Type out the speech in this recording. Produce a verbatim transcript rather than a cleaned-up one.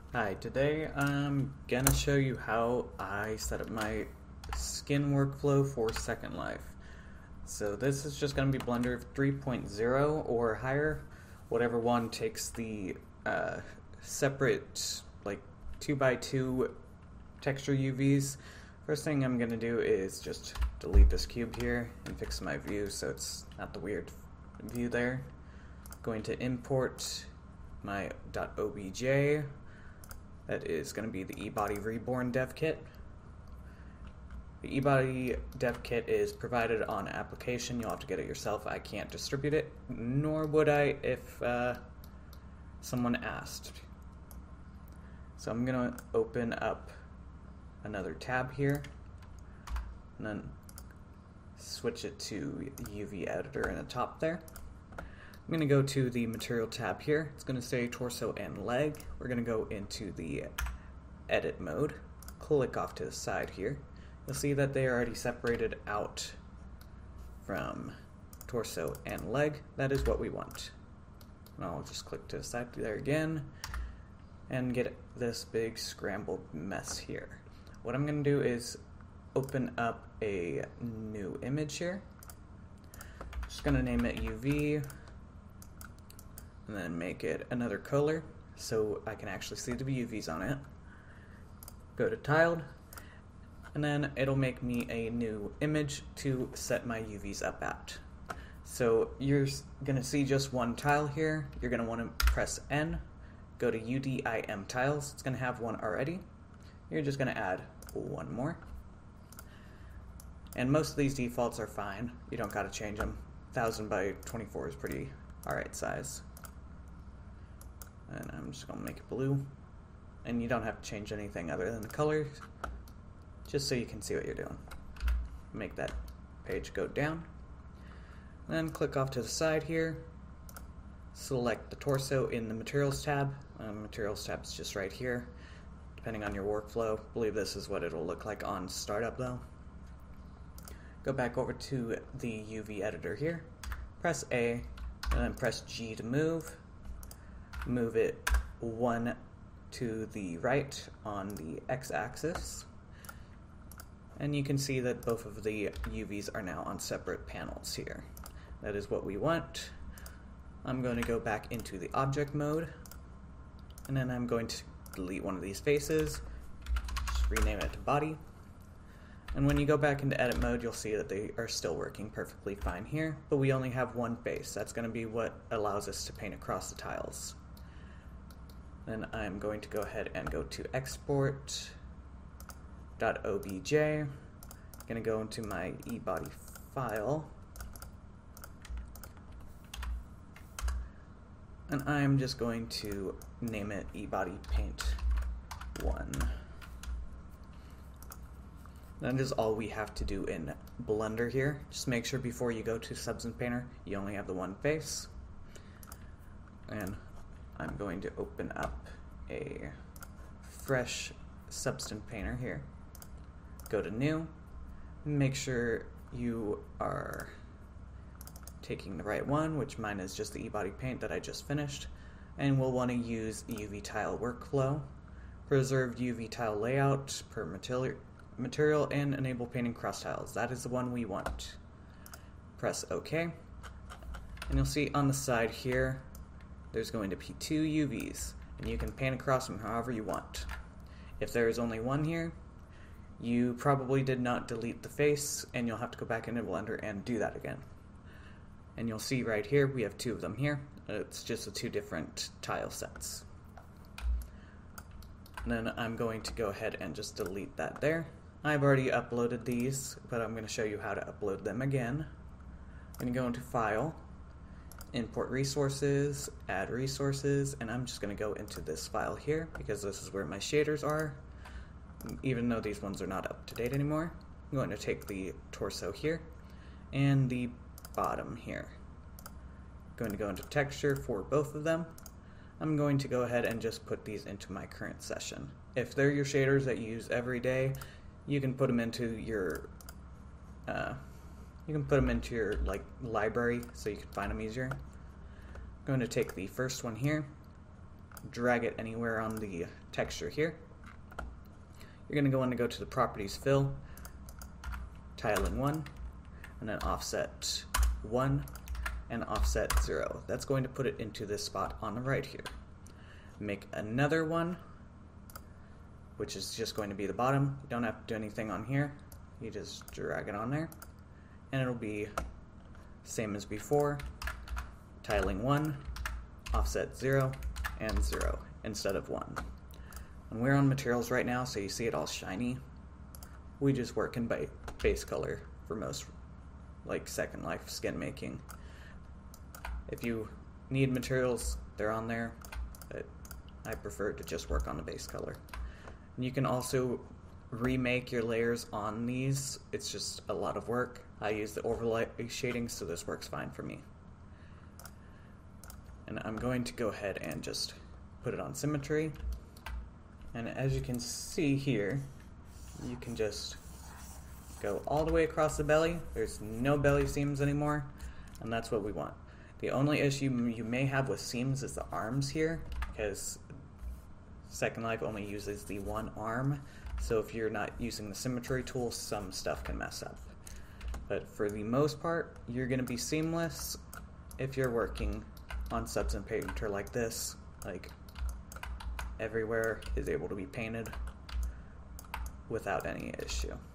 Hi, today I'm gonna show you how I set up my skin workflow for Second Life. So this is just gonna be Blender three point oh or higher, whatever one takes the uh, separate like two by two texture U Vs. First thing I'm gonna do is just delete this cube here and fix my view so it's not the weird view there. Going to import my .obj. That is going to be the eBody Reborn dev kit. The eBody dev kit is provided on application. You'll have to get it yourself. I can't distribute it, nor would I if uh, someone asked. So I'm going to open up another tab here, and then switch it to U V editor in the top there. I'm going to go to the material tab here. It's going to say torso and leg. We're going to go into the edit mode. Click off to the side here. You'll see that they are already separated out from torso and leg. That is what we want. And I'll just click to the side there again and get this big scrambled mess here. What I'm going to do is open up a new image here. Just going to name it U V. And then make it another color so I can actually see the U Vs on it. Go to tiled, and then it'll make me a new image to set my U Vs up at. So you're gonna see just one tile here. You're gonna want to press N, go to U D I M tiles. It's gonna have one already. You're just gonna add one more. And most of these defaults are fine. You don't gotta change them. one thousand by twenty-four is pretty alright size. And I'm just going to make it blue. And you don't have to change anything other than the colors, just so you can see what you're doing. Make that page go down. Then click off to the side here. Select the torso in the Materials tab. Uh, materials tab is just right here, depending on your workflow. I believe this is what it'll look like on startup though. Go back over to the U V editor here. Press A, and then press G to move. Move it one to the right on the x-axis, and you can see that both of the U Vs are now on separate panels here. That is what we want. I'm going to go back into the object mode, and then I'm going to delete one of these faces, just rename it to body. And when you go back into edit mode, you'll see that they are still working perfectly fine here, but we only have one face. That's going to be what allows us to paint across the tiles. Then I'm going to go ahead and go to export .obj. I'm going to go into my eBody file. And I'm just going to name it eBody paint one. That is all we have to do in Blender here. Just make sure before you go to Substance Painter, you only have the one face. And I'm going to open up a fresh Substance Painter here. Go to New. Make sure you are taking the right one, which mine is just the eBody paint that I just finished. And we'll want to use U V tile workflow, preserved U V tile layout per material, material, and enable painting cross tiles. That is the one we want. Press OK. And you'll see on the side here, there's going to be two U Vs, and you can paint across them however you want. If there is only one here, you probably did not delete the face, and you'll have to go back into Blender and do that again. And you'll see right here, we have two of them here. It's just the two different tile sets. And then I'm going to go ahead and just delete that there. I've already uploaded these, but I'm going to show you how to upload them again. I'm going to go into File, Import Resources, Add Resources, and I'm just going to go into this file here because this is where my shaders are, even though these ones are not up to date anymore. I'm going to take the torso here and the bottom here. I'm going to go into Texture for both of them. I'm going to go ahead and just put these into my current session. If they're your shaders that you use every day, you can put them into your uh, You can put them into your like library so you can find them easier. I'm going to take the first one here, drag it anywhere on the texture here. You're going to go in to go to the Properties Fill, Tiling one, and then Offset one, and Offset zero. That's going to put it into this spot on the right here. Make another one, which is just going to be the bottom. You don't have to do anything on here. You just drag it on there, and it'll be same as before. Tiling one, Offset zero, and zero instead of one. And we're on materials right now, so you see it all shiny. We just work in ba base color for most, like, Second Life skin making. If you need materials, they're on there, but I prefer to just work on the base color. And you can also remake your layers on these. It's just a lot of work. I use the overlay shading, so this works fine for me. And I'm going to go ahead and just put it on symmetry. And as you can see here, you can just go all the way across the belly. There's no belly seams anymore, and that's what we want. The only issue you may have with seams is the arms here, because Second Life only uses the one arm, so if you're not using the symmetry tool, some stuff can mess up. But for the most part, you're going to be seamless if you're working on subs and painter like this. Like, everywhere is able to be painted without any issue.